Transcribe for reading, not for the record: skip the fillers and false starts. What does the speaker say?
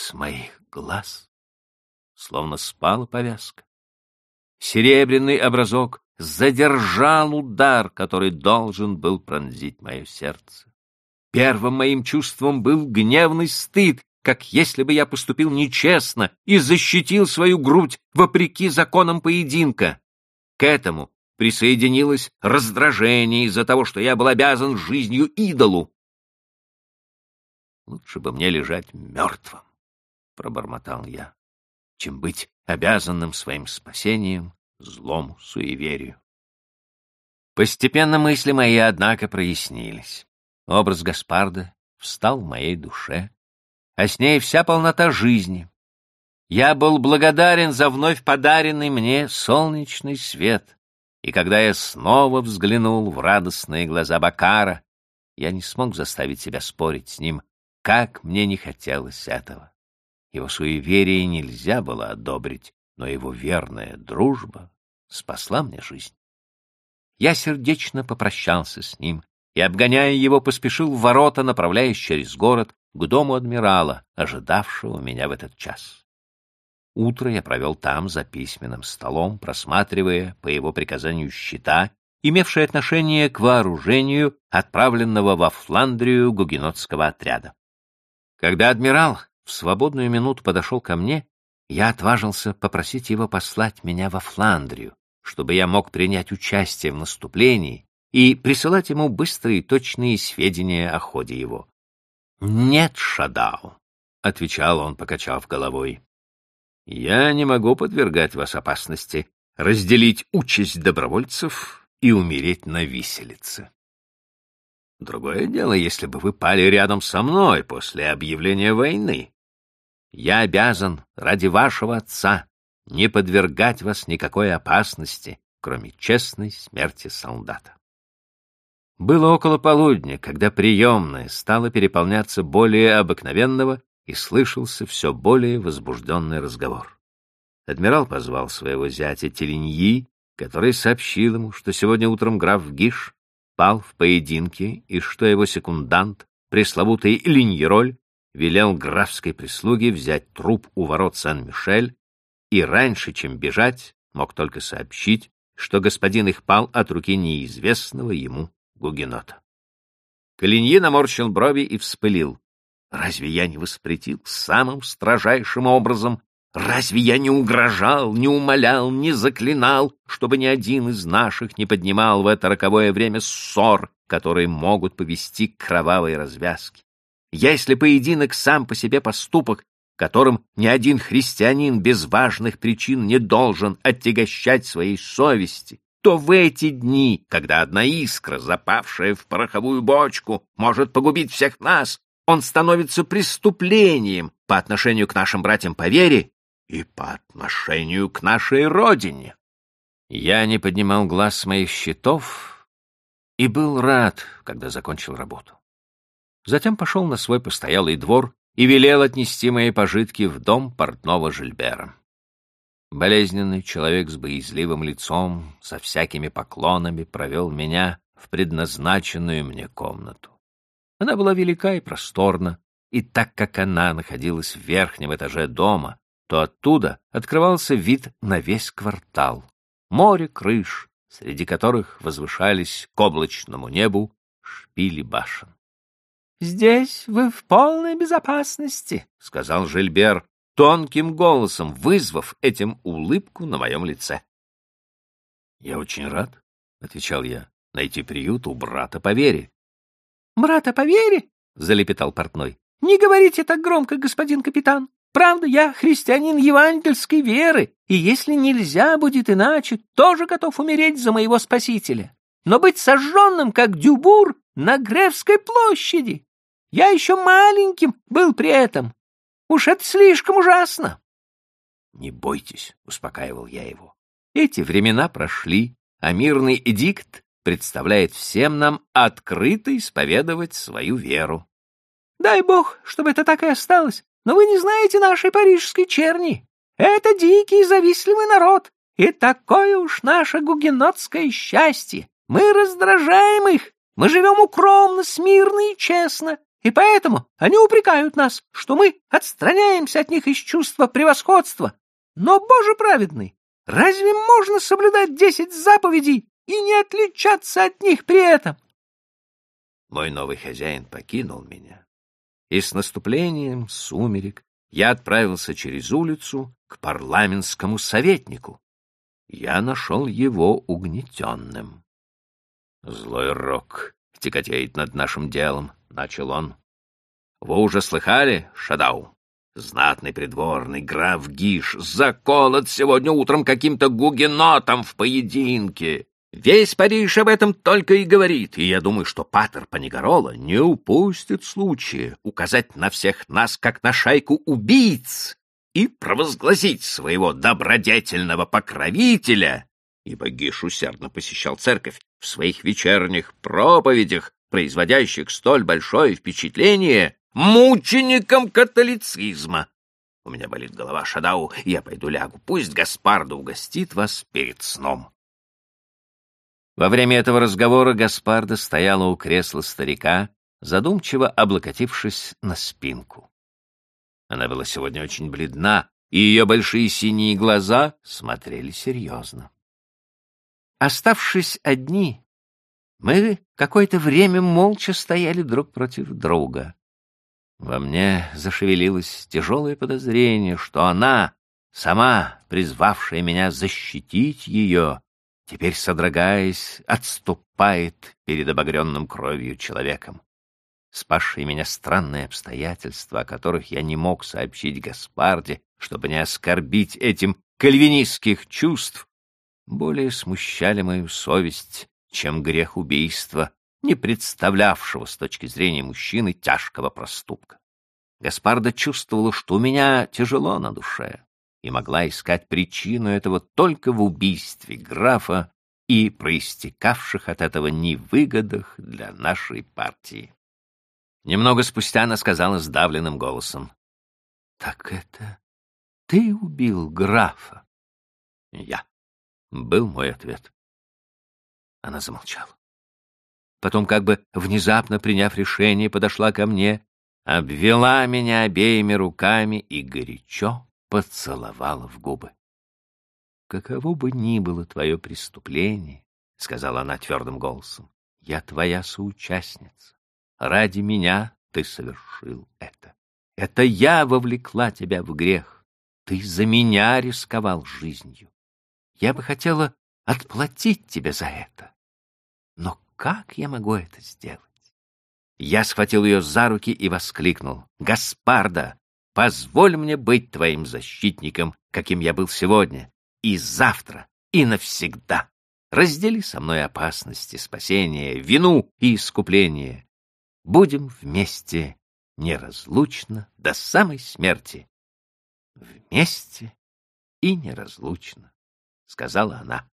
С моих глаз словно спала повязка. Серебряный образок задержал удар, который должен был пронзить мое сердце. Первым моим чувством был гневный стыд, как если бы я поступил нечестно и защитил свою грудь вопреки законам поединка. К этому присоединилось раздражение из-за того, что я был обязан жизнью идолу. «Лучше бы мне лежать мертвым», — пробормотал я, «чем быть обязанным своим спасением злому суеверию». Постепенно мысли мои, однако, прояснились. Образ Гаспарда встал в моей душе, а с ней вся полнота жизни. Я был благодарен за вновь подаренный мне солнечный свет, и когда я снова взглянул в радостные глаза Баккара, я не смог заставить себя спорить с ним, как мне не хотелось этого. Его суеверие нельзя было одобрить, но его верная дружба спасла мне жизнь. Я сердечно попрощался с ним и, обгоняя его, поспешил в ворота, направляясь через город к дому адмирала, ожидавшего меня в этот час. Утро я провел там, за письменным столом, просматривая по его приказанию счета, имевшие отношение к вооружению отправленного во Фландрию гугенотского отряда. Когда адмирал в свободную минуту подошел ко мне, я отважился попросить его послать меня во Фландрию, чтобы я мог принять участие в наступлении и присылать ему быстрые и точные сведения о ходе его. «Нет, Шадау», — отвечал он, покачав головой, — «я не могу подвергать вас опасности разделить участь добровольцев и умереть на виселице. Другое дело, если бы вы пали рядом со мной после объявления войны. Я обязан ради вашего отца не подвергать вас никакой опасности, кроме честной смерти солдата». Было около полудня, когда приемная стала переполняться более обыкновенного, и слышался все более возбужденный разговор. Адмирал позвал своего зятя Теленьи, который сообщил ему, что сегодня утром граф Гиш пал в поединке и что его секундант, пресловутый Линьероль, велел графской прислуге взять труп у ворот Сен-Мишель и раньше, чем бежать, мог только сообщить, что господин их пал от руки неизвестного ему гугенота. Калиньи наморщил брови и вспылил. «Разве я не воспретил самым строжайшим образом? Разве я не угрожал, не умолял, не заклинал, чтобы ни один из наших не поднимал в это роковое время ссор, которые могут повести к кровавой развязке? Если поединок сам по себе поступок, которым ни один христианин без важных причин не должен отягощать своей совести, то в эти дни, когда одна искра, запавшая в пороховую бочку, может погубить всех нас, он становится преступлением по отношению к нашим братьям по вере и по отношению к нашей родине». Я не поднимал глаз с моих счетов и был рад, когда закончил работу. Затем пошел на свой постоялый двор и велел отнести мои пожитки в дом портного Жильбера. Болезненный человек с боязливым лицом, со всякими поклонами, провел меня в предназначенную мне комнату. Она была велика и просторна, и так как она находилась в верхнем этаже дома, то оттуда открывался вид на весь квартал. Море крыш, среди которых возвышались к облачному небу шпили башен. «Здесь вы в полной безопасности», — сказал Жильбер тонким голосом, вызвав этим улыбку на моем лице. «Я очень рад», — отвечал я, — «найти приют у брата по вере». «Брата по вере?» — залепетал портной. «Не говорите так громко, господин капитан. Правда, я христианин евангельской веры, и если нельзя будет иначе, тоже готов умереть за моего спасителя. Но быть сожженным, как Дюбур, на Гревской площади. Я еще маленьким был при этом. Уж это слишком ужасно». «Не бойтесь», — успокаивал я его. «Эти времена прошли, а мирный эдикт представляет всем нам открыто исповедовать свою веру». «Дай бог, чтобы это так и осталось. Но вы не знаете нашей парижской черни. Это дикий завистливый народ, и такое уж наше гугенотское счастье. Мы раздражаем их, мы живем укромно, смирно и честно, и поэтому они упрекают нас, что мы отстраняемся от них из чувства превосходства. Но, Боже праведный, разве можно соблюдать 10 заповедей и не отличаться от них при этом? Мой новый хозяин покинул меня, и с наступлением сумерек я отправился через улицу к парламентскому советнику. Я нашел его угнетенным. «Злой рок тяготеет над нашим делом», — начал он. «Вы уже слыхали, Шадау? Знатный придворный граф Гиш заколот сегодня утром каким-то гугенотом в поединке. Весь Париж об этом только и говорит, и я думаю, что патер Панигорола не упустит случая указать на всех нас, как на шайку убийц, и провозгласить своего добродетельного покровителя, ибо Гиш усердно посещал церковь в своих вечерних проповедях, производящих столь большое впечатление, мучеником католицизма. У меня болит голова, Шадау, и я пойду лягу. Пусть Гаспардо угостит вас перед сном». Во время этого разговора Гаспарда стояла у кресла старика, задумчиво облокотившись на спинку. Она была сегодня очень бледна, и ее большие синие глаза смотрели серьезно. Оставшись одни, мы какое-то время молча стояли друг против друга. Во мне зашевелилось тяжелое подозрение, что она, сама призвавшая меня защитить ее, теперь, содрогаясь, отступает перед обогренным кровью человеком. Спасшие меня странные обстоятельства, о которых я не мог сообщить Гаспарде, чтобы не оскорбить этим кальвинистских чувств, более смущали мою совесть, чем грех убийства, не представлявшего с точки зрения мужчины тяжкого проступка. Гаспарда чувствовала, что у меня тяжело на душе, и могла искать причину этого только в убийстве графа и проистекавших от этого невыгодах для нашей партии. Немного спустя она сказала сдавленным голосом: «Так это ты убил графа?» «Я», — был мой ответ. Она замолчала. Потом, как бы внезапно приняв решение, подошла ко мне, обвела меня обеими руками и горячо поцеловала в губы. «Каково бы ни было твое преступление, — сказала она твердым голосом, — я твоя соучастница. Ради меня ты совершил это. Это я вовлекла тебя в грех. Ты за меня рисковал жизнью. Я бы хотела отплатить тебе за это. Но как я могу это сделать?» Я схватил ее за руки и воскликнул: «Гаспарда, позволь мне быть твоим защитником, каким я был сегодня, и завтра, и навсегда. Раздели со мной опасности, спасение, вину и искупление. Будем вместе неразлучно до самой смерти». «Вместе и неразлучно», — сказала она.